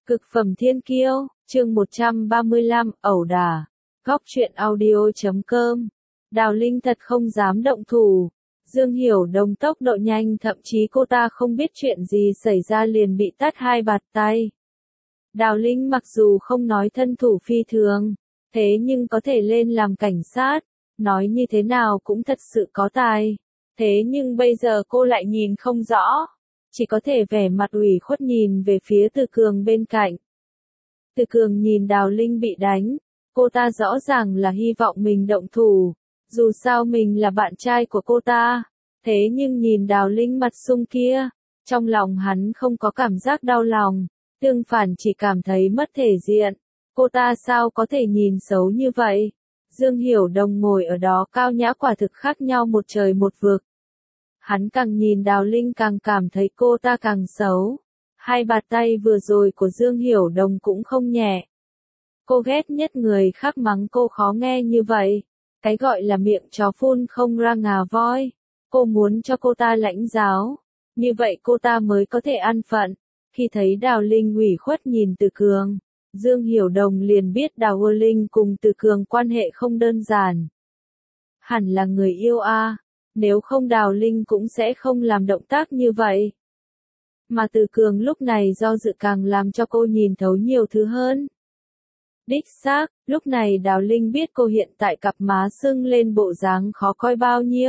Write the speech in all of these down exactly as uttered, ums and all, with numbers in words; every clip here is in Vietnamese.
Cực phẩm thiên kiêu, chương một trăm ba mươi lăm, ẩu đả. Góc truyện audio chấm com. Đào Linh thật không dám động thủ. Dương Hiểu Đồng tốc độ nhanh, thậm chí cô ta không biết chuyện gì xảy ra liền bị tát hai bạt tay. Đào Linh mặc dù không nói thân thủ phi thường, thế nhưng có thể lên làm cảnh sát, nói như thế nào cũng thật sự có tài. Thế nhưng bây giờ cô lại nhìn không rõ, chỉ có thể vẻ mặt ủy khuất nhìn về phía Từ Cường bên cạnh. Từ Cường nhìn Đào Linh bị đánh, cô ta rõ ràng là hy vọng mình động thủ, dù sao mình là bạn trai của cô ta, thế nhưng nhìn Đào Linh mặt sung kia, trong lòng hắn không có cảm giác đau lòng, tương phản chỉ cảm thấy mất thể diện, cô ta sao có thể nhìn xấu như vậy. Dương Hiểu Đồng ngồi ở đó cao nhã quả thực khác nhau một trời một vực. Hắn càng nhìn Đào Linh càng cảm thấy cô ta càng xấu. Hai bạt tay vừa rồi của Dương Hiểu Đồng cũng không nhẹ. Cô ghét nhất người khác mắng cô khó nghe như vậy. Cái gọi là miệng chó phun không ra ngà voi. Cô muốn cho cô ta lãnh giáo. Như vậy cô ta mới có thể an phận. Khi thấy Đào Linh ủy khuất nhìn Từ Cường, Dương Hiểu Đồng liền biết Đào Linh cùng Từ Cường quan hệ không đơn giản. Hẳn là người yêu a. Nếu không Đào Linh cũng sẽ không làm động tác như vậy. Mà Từ Cường lúc này do dự càng làm cho cô nhìn thấu nhiều thứ hơn. Đích xác, lúc này Đào Linh biết cô hiện tại cặp má sưng lên bộ dáng khó coi bao nhiêu.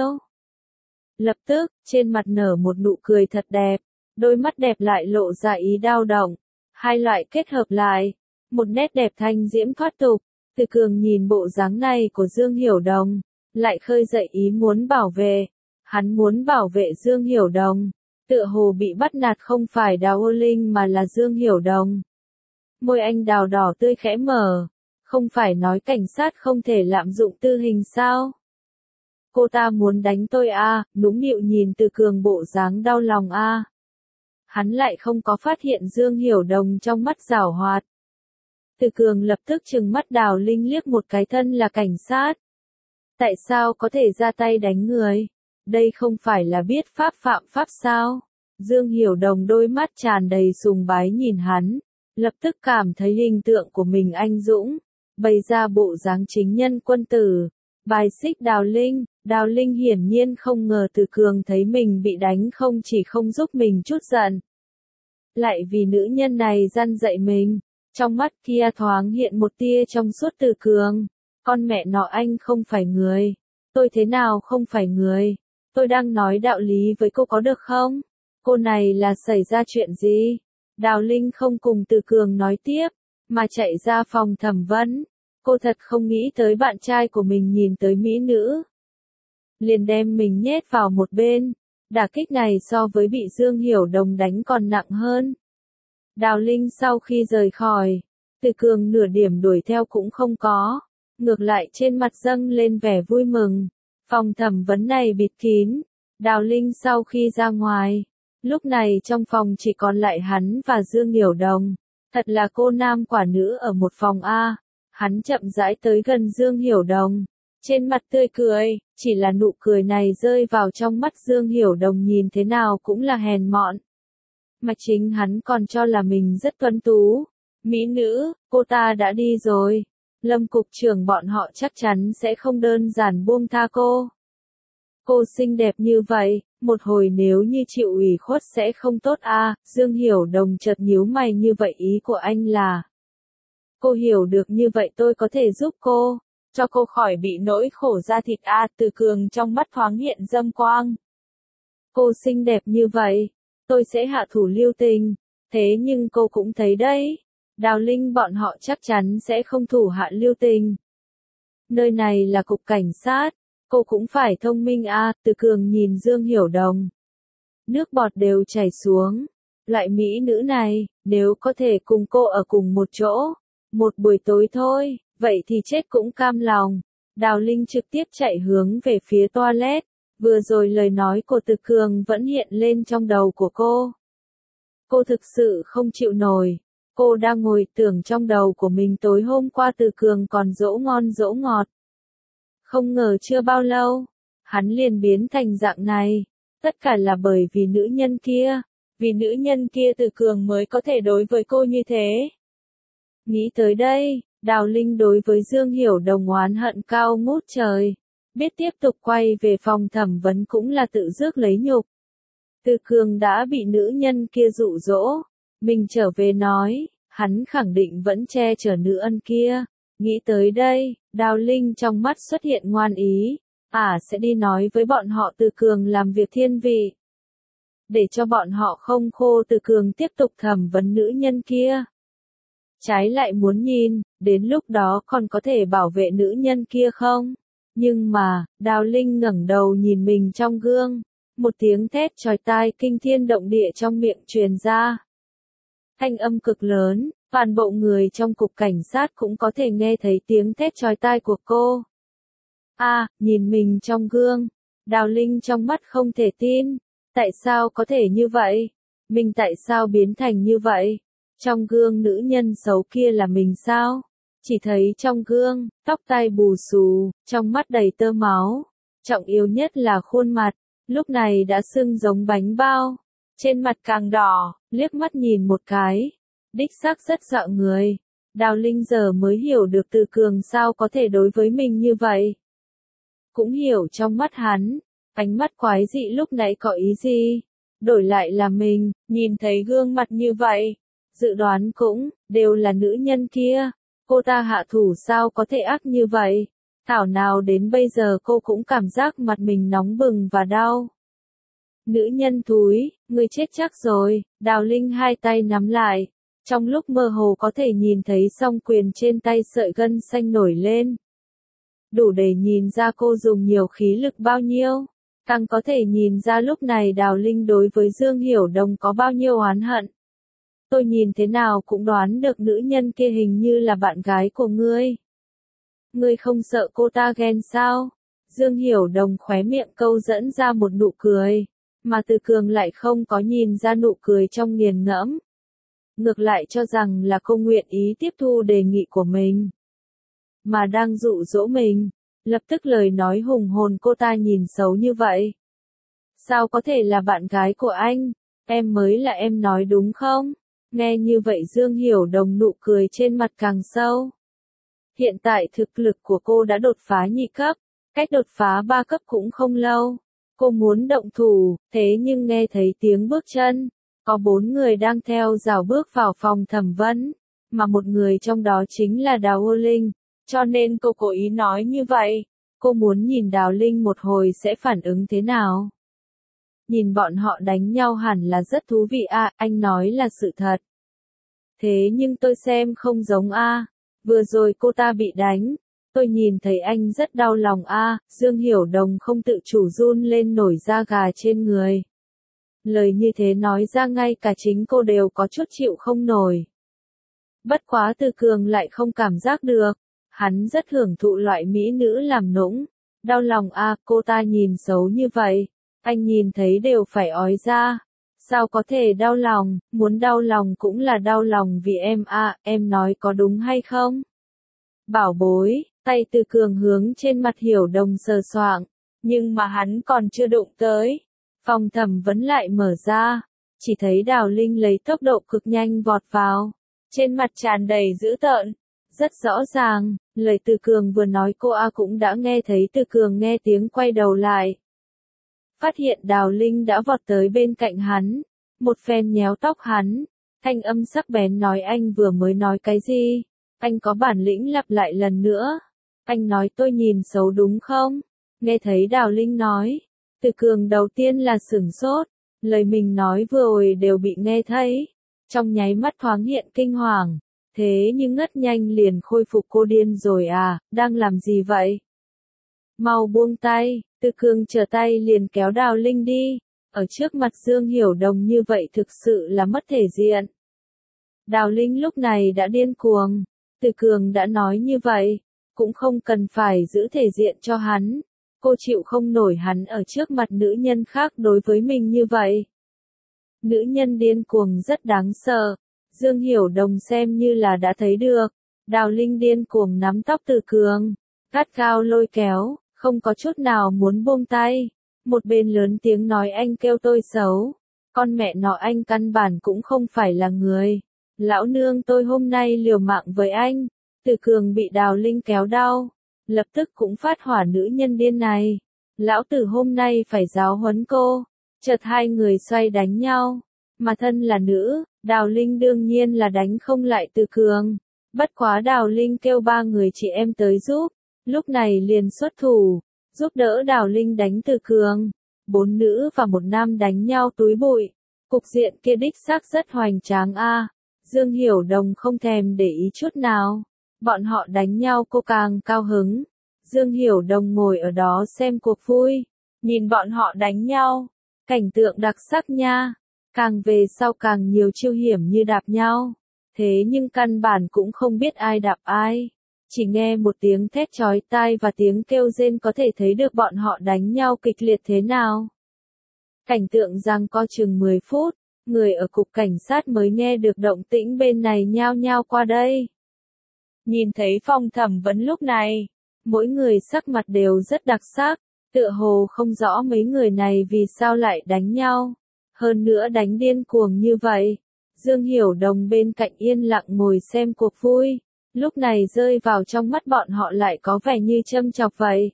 Lập tức, trên mặt nở một nụ cười thật đẹp, đôi mắt đẹp lại lộ ra ý đau động. Hai loại kết hợp lại, một nét đẹp thanh diễm thoát tục. Từ Cường nhìn bộ dáng này của Dương Hiểu Đồng, lại khơi dậy ý muốn bảo vệ. Hắn muốn bảo vệ Dương Hiểu Đồng. Tựa hồ bị bắt nạt không phải Đào Linh mà là Dương Hiểu Đồng. Môi anh đào đỏ tươi khẽ mở. Không phải nói cảnh sát không thể lạm dụng tư hình sao? Cô ta muốn đánh tôi à, nũng nịu nhìn Từ Cường bộ dáng đau lòng à. Hắn lại không có phát hiện Dương Hiểu Đồng trong mắt giảo hoạt. Từ Cường lập tức trừng mắt Đào Linh liếc một cái, thân là cảnh sát. Tại sao có thể ra tay đánh người? Đây không phải là biết pháp phạm pháp sao? Dương Hiểu Đồng đôi mắt tràn đầy sùng bái nhìn hắn, lập tức cảm thấy hình tượng của mình anh dũng, bày ra bộ dáng chính nhân quân tử, bài xích Đào Linh. Đào Linh hiển nhiên không ngờ Từ Cường thấy mình bị đánh không chỉ không giúp mình chút giận, lại vì nữ nhân này răn dạy mình. Trong mắt kia thoáng hiện một tia trong suốt. Từ Cường, con mẹ nó anh không phải người. Tôi thế nào không phải người? Tôi đang nói đạo lý với cô có được không? Cô này là xảy ra chuyện gì? Đào Linh không cùng Từ Cường nói tiếp, mà chạy ra phòng thẩm vấn. Cô thật không nghĩ tới bạn trai của mình nhìn tới mỹ nữ, liền đem mình nhét vào một bên. Đả kích này so với bị Dương Hiểu Đồng đánh còn nặng hơn. Đào Linh sau khi rời khỏi, Từ Cường nửa điểm đuổi theo cũng không có, ngược lại trên mặt dâng lên vẻ vui mừng. Phòng thẩm vấn này bịt kín. Đào Linh sau khi ra ngoài, lúc này trong phòng chỉ còn lại hắn và Dương Hiểu Đồng. Thật là cô nam quả nữ ở một phòng A. Hắn chậm rãi tới gần Dương Hiểu Đồng, trên mặt tươi cười, chỉ là nụ cười này rơi vào trong mắt Dương Hiểu Đồng nhìn thế nào cũng là hèn mọn. Mà chính hắn còn cho là mình rất tuấn tú. Mỹ nữ, cô ta đã đi rồi. Lâm cục trưởng bọn họ chắc chắn sẽ không đơn giản buông tha cô. Cô xinh đẹp như vậy, một hồi nếu như chịu ủy khuất sẽ không tốt à. Dương Hiểu Đồng chợt nhíu mày, như vậy ý của anh là? Cô hiểu được như vậy tôi có thể giúp cô, cho cô khỏi bị nỗi khổ da thịt à. Từ Cường trong mắt thoáng hiện dâm quang. Cô xinh đẹp như vậy, tôi sẽ hạ thủ lưu tình, thế nhưng cô cũng thấy đấy, Đào Linh bọn họ chắc chắn sẽ không thủ hạ lưu tình. Nơi này là cục cảnh sát, cô cũng phải thông minh à. Từ Cường nhìn Dương Hiểu Đồng, nước bọt đều chảy xuống. Loại mỹ nữ này, nếu có thể cùng cô ở cùng một chỗ, một buổi tối thôi, vậy thì chết cũng cam lòng. Đào Linh trực tiếp chạy hướng về phía toilet. Vừa rồi lời nói của Từ Cường vẫn hiện lên trong đầu của cô. Cô thực sự không chịu nổi. Cô đang ngồi tưởng trong đầu của mình tối hôm qua Từ Cường còn dỗ ngon dỗ ngọt. Không ngờ chưa bao lâu, hắn liền biến thành dạng này. Tất cả là bởi vì nữ nhân kia. vì nữ nhân kia Từ Cường mới có thể đối với cô như thế. Nghĩ tới đây, Đào Linh đối với Dương Hiểu Đồng oán hận cao ngút trời. Biết tiếp tục quay về phòng thẩm vấn cũng là tự rước lấy nhục. Từ Cường đã bị nữ nhân kia dụ dỗ. Mình trở về nói, hắn khẳng định vẫn che chở nữ ân kia. Nghĩ tới đây, Đào Linh trong mắt xuất hiện ngoan ý. À sẽ đi nói với bọn họ Từ Cường làm việc thiên vị. Để cho bọn họ không khô Từ Cường tiếp tục thẩm vấn nữ nhân kia. Trái lại muốn nhìn, đến lúc đó còn có thể bảo vệ nữ nhân kia không? Nhưng mà, Đào Linh ngẩng đầu nhìn mình trong gương. Một tiếng thét chói tai kinh thiên động địa trong miệng truyền ra. Thanh âm cực lớn, toàn bộ người trong cục cảnh sát cũng có thể nghe thấy tiếng thét chói tai của cô. A, à, nhìn mình trong gương. Đào Linh trong mắt không thể tin. Tại sao có thể như vậy? Mình tại sao biến thành như vậy? Trong gương nữ nhân xấu kia là mình sao? Chỉ thấy trong gương, tóc tai bù xù, trong mắt đầy tơ máu. Trọng yếu nhất là khuôn mặt, lúc này đã sưng giống bánh bao. Trên mặt càng đỏ, liếc mắt nhìn một cái. Đích xác rất dọa người. Đào Linh giờ mới hiểu được Từ Cường sao có thể đối với mình như vậy. Cũng hiểu trong mắt hắn, ánh mắt quái dị lúc nãy có ý gì. Đổi lại là mình, nhìn thấy gương mặt như vậy. Dự đoán cũng, đều là nữ nhân kia. Cô ta hạ thủ sao có thể ác như vậy? Thảo nào đến bây giờ cô cũng cảm giác mặt mình nóng bừng và đau. Nữ nhân thúi, người chết chắc rồi. Đào Linh hai tay nắm lại. Trong lúc mơ hồ có thể nhìn thấy song quyền trên tay sợi gân xanh nổi lên. Đủ để nhìn ra cô dùng nhiều khí lực bao nhiêu. Càng có thể nhìn ra lúc này Đào Linh đối với Dương Hiểu Đồng có bao nhiêu oán hận. Tôi nhìn thế nào cũng đoán được nữ nhân kia hình như là bạn gái của ngươi. Ngươi không sợ cô ta ghen sao? Dương Hiểu Đồng khóe miệng câu dẫn ra một nụ cười, mà Từ Cường lại không có nhìn ra nụ cười trong nghiền ngẫm. Ngược lại cho rằng là cô nguyện ý tiếp thu đề nghị của mình. Mà đang dụ dỗ mình, lập tức lời nói hùng hồn cô ta nhìn xấu như vậy. Sao có thể là bạn gái của anh? Em mới là em nói đúng không? Nghe như vậy Dương Hiểu Đồng nụ cười trên mặt càng sâu. Hiện tại thực lực của cô đã đột phá nhị cấp, cách đột phá ba cấp cũng không lâu. Cô muốn động thủ, thế nhưng nghe thấy tiếng bước chân. Có bốn người đang theo rào bước vào phòng thẩm vấn, mà một người trong đó chính là Đào Ô Linh. Cho nên cô cố ý nói như vậy. Cô muốn nhìn Đào Linh một hồi sẽ phản ứng thế nào. Nhìn bọn họ đánh nhau hẳn là rất thú vị à, anh nói là sự thật. Thế nhưng tôi xem không giống a. À. Vừa rồi cô ta bị đánh, tôi nhìn thấy anh rất đau lòng a. À. Dương Hiểu Đồng không tự chủ run lên nổi da gà trên người. Lời như thế nói ra ngay cả chính cô đều có chút chịu không nổi. Bất quá Từ Cường lại không cảm giác được. Hắn rất hưởng thụ loại mỹ nữ làm nũng. Đau lòng a, à, cô ta nhìn xấu như vậy. Anh nhìn thấy đều phải ói ra. Sao có thể đau lòng, muốn đau lòng cũng là đau lòng vì em a, à, em nói có đúng hay không? Bảo bối, tay Từ Cường hướng trên mặt Hiểu Đồng sờ soạng, nhưng mà hắn còn chưa đụng tới. Phòng thẩm vấn lại mở ra, chỉ thấy Đào Linh lấy tốc độ cực nhanh vọt vào. Trên mặt tràn đầy dữ tợn, rất rõ ràng, lời Từ Cường vừa nói cô A cũng đã nghe thấy. Từ Cường nghe tiếng quay đầu lại. Phát hiện Đào Linh đã vọt tới bên cạnh hắn, một phen nhéo tóc hắn, thanh âm sắc bén nói anh vừa mới nói cái gì, anh có bản lĩnh lặp lại lần nữa, anh nói tôi nhìn xấu đúng không? Nghe thấy Đào Linh nói, Từ Cường đầu tiên là sửng sốt, lời mình nói vừa rồi đều bị nghe thấy, trong nháy mắt thoáng hiện kinh hoàng, thế nhưng ngất nhanh liền khôi phục. Cô điên rồi à, đang làm gì vậy? Mau buông tay. Từ Cường trở tay liền kéo Đào Linh đi, ở trước mặt Dương Hiểu Đồng như vậy thực sự là mất thể diện. Đào Linh lúc này đã điên cuồng, Từ Cường đã nói như vậy, cũng không cần phải giữ thể diện cho hắn, cô chịu không nổi hắn ở trước mặt nữ nhân khác đối với mình như vậy. Nữ nhân điên cuồng rất đáng sợ, Dương Hiểu Đồng xem như là đã thấy được, Đào Linh điên cuồng nắm tóc Từ Cường, gắt gao lôi kéo. Không có chút nào muốn buông tay. Một bên lớn tiếng nói anh kêu tôi xấu. Con mẹ nó anh căn bản cũng không phải là người. Lão nương tôi hôm nay liều mạng với anh. Từ Cường bị Đào Linh kéo đau. Lập tức cũng phát hỏa nữ nhân điên này. Lão tử hôm nay phải giáo huấn cô. Chợt hai người xoay đánh nhau. Mà thân là nữ, Đào Linh đương nhiên là đánh không lại Từ Cường. Bất quá Đào Linh kêu ba người chị em tới giúp. Lúc này liền xuất thủ. Giúp đỡ Đào Linh đánh Từ Cường. Bốn nữ và một nam đánh nhau túi bụi. Cục diện kia đích xác rất hoành tráng a. Dương Hiểu Đồng không thèm để ý chút nào. Bọn họ đánh nhau cô càng cao hứng. Dương Hiểu Đồng ngồi ở đó xem cuộc vui. Nhìn bọn họ đánh nhau. Cảnh tượng đặc sắc nha. Càng về sau càng nhiều chiêu hiểm như đạp nhau. Thế nhưng căn bản cũng không biết ai đạp ai. Chỉ nghe một tiếng thét chói tai và tiếng kêu rên có thể thấy được bọn họ đánh nhau kịch liệt thế nào. Cảnh tượng giằng co chừng mười phút, người ở cục cảnh sát mới nghe được động tĩnh bên này nhao nhao qua đây. Nhìn thấy Phong Thẩm Vấn lúc này, mỗi người sắc mặt đều rất đặc sắc, tựa hồ không rõ mấy người này vì sao lại đánh nhau, hơn nữa đánh điên cuồng như vậy. Dương Hiểu Đồng bên cạnh yên lặng ngồi xem cuộc vui, lúc này rơi vào trong mắt bọn họ lại có vẻ như châm chọc vậy.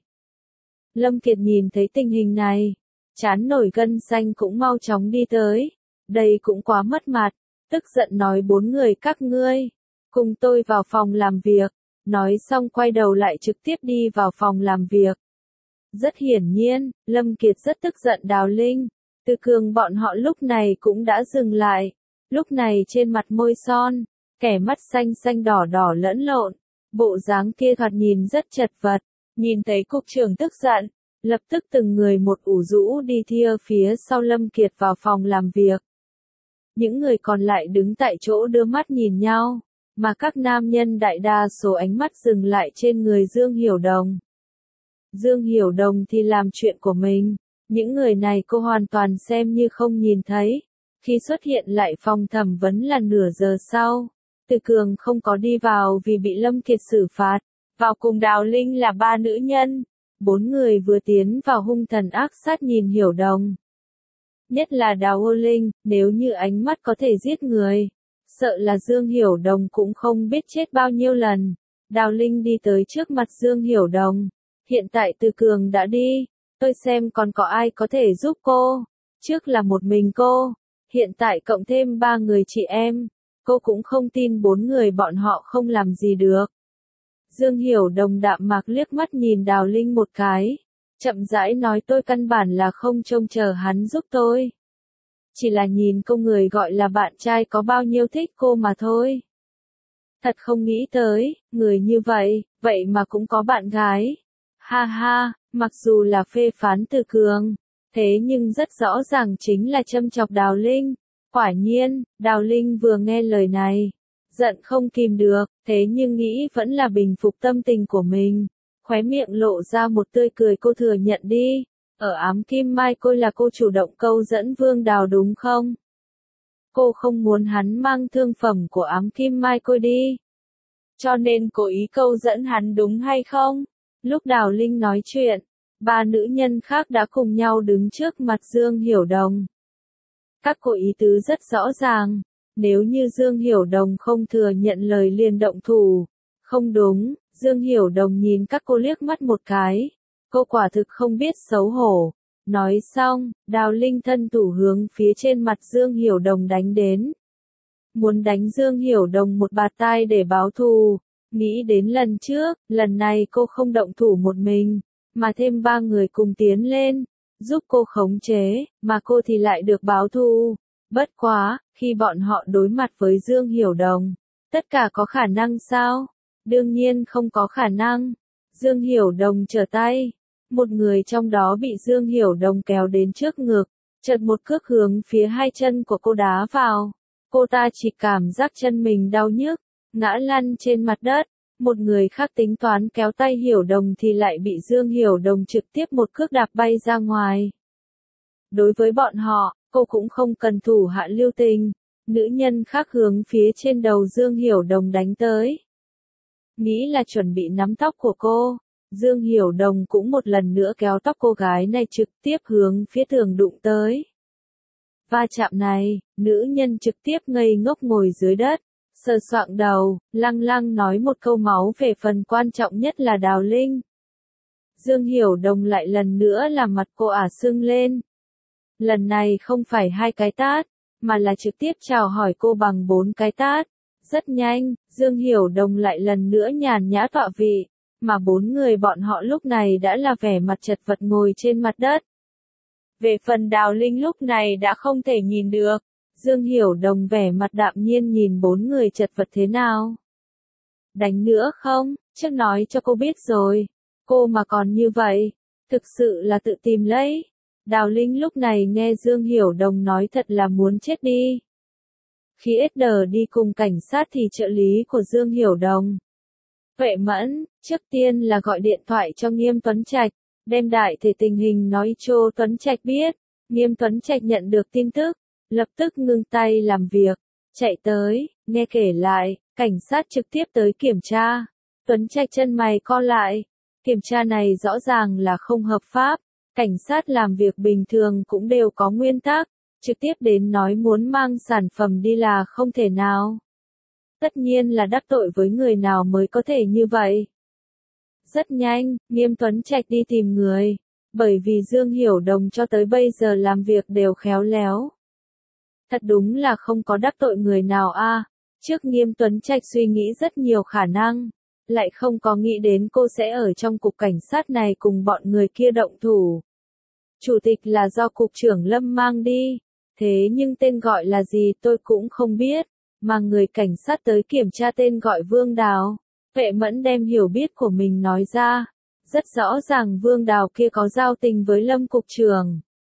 Lâm Kiệt nhìn thấy tình hình này, trán nổi gân xanh cũng mau chóng đi tới, đây cũng quá mất mặt, tức giận nói bốn người các ngươi, cùng tôi vào phòng làm việc, nói xong quay đầu lại trực tiếp đi vào phòng làm việc. Rất hiển nhiên, Lâm Kiệt rất tức giận Đào Linh, Từ Cường bọn họ lúc này cũng đã dừng lại, lúc này trên mặt môi son, kẻ mắt xanh xanh đỏ đỏ lẫn lộn, bộ dáng kia thoạt nhìn rất chật vật, nhìn thấy cục trưởng tức giận, lập tức từng người một ủ rũ đi thia phía sau Lâm Kiệt vào phòng làm việc. Những người còn lại đứng tại chỗ đưa mắt nhìn nhau, mà các nam nhân đại đa số ánh mắt dừng lại trên người Dương Hiểu Đồng. Dương Hiểu Đồng thì làm chuyện của mình, những người này cô hoàn toàn xem như không nhìn thấy. Khi xuất hiện lại phòng thẩm vấn là nửa giờ sau, Từ Cường không có đi vào vì bị Lâm Kiệt xử phạt, vào cùng Đào Linh là ba nữ nhân. Bốn người vừa tiến vào hung thần ác sát nhìn Hiểu Đồng. Nhất là Đào Ô Linh, nếu như ánh mắt có thể giết người, sợ là Dương Hiểu Đồng cũng không biết chết bao nhiêu lần. Đào Linh đi tới trước mặt Dương Hiểu Đồng. Hiện tại Từ Cường đã đi, tôi xem còn có ai có thể giúp cô. Trước là một mình cô, hiện tại cộng thêm ba người chị em, cô cũng không tin bốn người bọn họ không làm gì được. Dương Hiểu Đồng đạm mạc liếc mắt nhìn Đào Linh một cái, chậm rãi nói tôi căn bản là không trông chờ hắn giúp tôi. Chỉ là nhìn cô người gọi là bạn trai có bao nhiêu thích cô mà thôi. Thật không nghĩ tới, người như vậy, vậy mà cũng có bạn gái. Ha ha, mặc dù là phê phán Từ Cường, thế nhưng rất rõ ràng chính là châm chọc Đào Linh. Quả nhiên, Đào Linh vừa nghe lời này, giận không kìm được, thế nhưng nghĩ vẫn là bình phục tâm tình của mình. Khóe miệng lộ ra một tươi cười cô thừa nhận đi. Ở Ám Kim Mai Côi là cô chủ động câu dẫn Vương Đào đúng không? Cô không muốn hắn mang thương phẩm của Ám Kim Mai Côi đi. Cho nên cố ý câu dẫn hắn đúng hay không? Lúc Đào Linh nói chuyện, ba nữ nhân khác đã cùng nhau đứng trước mặt Dương Hiểu Đồng. Các cô ý tứ rất rõ ràng. Nếu như Dương Hiểu Đồng không thừa nhận lời liền động thủ. Không đúng, Dương Hiểu Đồng nhìn các cô liếc mắt một cái. Cô quả thực không biết xấu hổ. Nói xong, Đào Linh thân thủ hướng phía trên mặt Dương Hiểu Đồng đánh đến. Muốn đánh Dương Hiểu Đồng một bạt tai để báo thù. Nghĩ đến lần trước, lần này cô không động thủ một mình, mà thêm ba người cùng tiến lên, giúp cô khống chế, mà cô thì lại được báo thù. Bất quá, khi bọn họ đối mặt với Dương Hiểu Đồng, tất cả có khả năng sao? Đương nhiên không có khả năng. Dương Hiểu Đồng trở tay, một người trong đó bị Dương Hiểu Đồng kéo đến trước ngực, chợt một cước hướng phía hai chân của cô đá vào. Cô ta chỉ cảm giác chân mình đau nhức, ngã lăn trên mặt đất. Một người khác tính toán kéo tay Hiểu Đồng thì lại bị Dương Hiểu Đồng trực tiếp một cước đạp bay ra ngoài. Đối với bọn họ, cô cũng không cần thủ hạ lưu tình. Nữ nhân khác hướng phía trên đầu Dương Hiểu Đồng đánh tới. Nghĩ là chuẩn bị nắm tóc của cô. Dương Hiểu Đồng cũng một lần nữa kéo tóc cô gái này trực tiếp hướng phía tường đụng tới. va chạm này, nữ nhân trực tiếp ngây ngốc ngồi dưới đất, sờ soạng đầu, lăng lăng nói một câu máu về phần quan trọng nhất là Đào Linh. Dương Hiểu Đồng lại lần nữa làm mặt cô ả sưng lên. Lần này không phải hai cái tát, mà là trực tiếp chào hỏi cô bằng bốn cái tát. Rất nhanh, Dương Hiểu Đồng lại lần nữa nhàn nhã tọa vị, mà bốn người bọn họ lúc này đã là vẻ mặt chật vật ngồi trên mặt đất. Về phần Đào Linh lúc này đã không thể nhìn được, Dương Hiểu Đồng vẻ mặt đạm nhiên nhìn bốn người chật vật thế nào. Đánh nữa không, trước nói cho cô biết rồi, cô mà còn như vậy, thực sự là tự tìm lấy. Đào Linh lúc này nghe Dương Hiểu Đồng nói thật là muốn chết đi. Khi ét đờ đi cùng cảnh sát thì trợ lý của Dương Hiểu Đồng, Vệ Mẫn, trước tiên là gọi điện thoại cho Nghiêm Tuấn Trạch, đem đại thể tình hình nói cho Tuấn Trạch biết. Nghiêm Tuấn Trạch nhận được tin tức, lập tức ngưng tay làm việc, chạy tới, nghe kể lại, cảnh sát trực tiếp tới kiểm tra. Tuấn Trạch chân mày co lại, kiểm tra này rõ ràng là không hợp pháp, cảnh sát làm việc bình thường cũng đều có nguyên tắc, trực tiếp đến nói muốn mang sản phẩm đi là không thể nào. Tất nhiên là đắc tội với người nào mới có thể như vậy. Rất nhanh, Nghiêm Tuấn Trạch đi tìm người, bởi vì Dương Hiểu Đồng cho tới bây giờ làm việc đều khéo léo. Thật đúng là không có đắc tội người nào a. À. Trước Nghiêm Tuấn Trạch suy nghĩ rất nhiều khả năng, lại không có nghĩ đến cô sẽ ở trong cục cảnh sát này cùng bọn người kia động thủ. Chủ tịch là do cục trưởng Lâm mang đi, thế nhưng tên gọi là gì tôi cũng không biết, mà người cảnh sát tới kiểm tra tên gọi Vương Đào. Vệ Mẫn đem hiểu biết của mình nói ra, rất rõ ràng Vương Đào kia có giao tình với Lâm cục trưởng.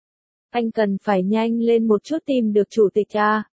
Anh cần phải nhanh lên một chút tìm được chủ tịch à.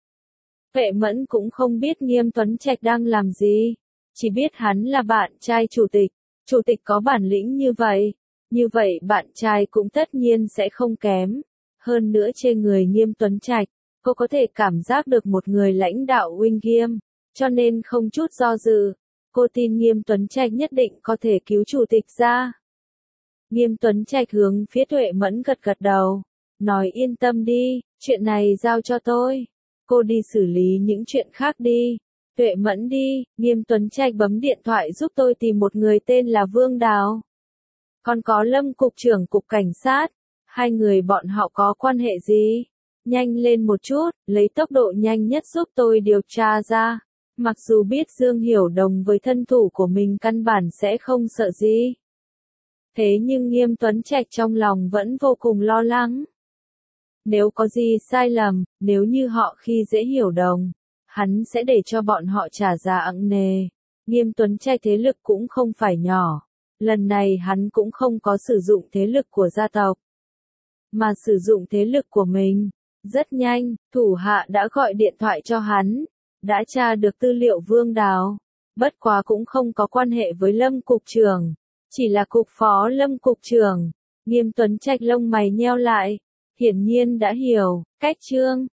Vệ Mẫn cũng không biết Nghiêm Tuấn Trạch đang làm gì, chỉ biết hắn là bạn trai chủ tịch, chủ tịch có bản lĩnh như vậy, như vậy bạn trai cũng tất nhiên sẽ không kém. Hơn nữa trên người Nghiêm Tuấn Trạch, cô có thể cảm giác được một người lãnh đạo uy nghiêm, cho nên không chút do dự, cô tin Nghiêm Tuấn Trạch nhất định có thể cứu chủ tịch ra. Nghiêm Tuấn Trạch hướng phía Tuệ Mẫn gật gật đầu, nói yên tâm đi, chuyện này giao cho tôi, cô đi xử lý những chuyện khác đi. Tuệ Mẫn đi, Nghiêm Tuấn Trạch bấm điện thoại giúp tôi tìm một người tên là Vương Đào. Còn có Lâm cục trưởng cục cảnh sát, hai người bọn họ có quan hệ gì? Nhanh lên một chút, lấy tốc độ nhanh nhất giúp tôi điều tra ra. Mặc dù biết Dương Hiểu Đồng với thân thủ của mình căn bản sẽ không sợ gì. Thế nhưng Nghiêm Tuấn Trạch trong lòng vẫn vô cùng lo lắng. Nếu có gì sai lầm, nếu như họ khi dễ Hiểu Đồng, hắn sẽ để cho bọn họ trả giá nặng nề. Nghiêm Tuấn Trạch thế lực cũng không phải nhỏ. Lần này hắn cũng không có sử dụng thế lực của gia tộc, mà sử dụng thế lực của mình. Rất nhanh, thủ hạ đã gọi điện thoại cho hắn, đã tra được tư liệu Vương Đào, bất quá cũng không có quan hệ với Lâm cục trưởng, chỉ là cục phó Lâm cục trưởng. Nghiêm Tuấn Trạch lông mày nheo lại, hiển nhiên đã hiểu, cách chương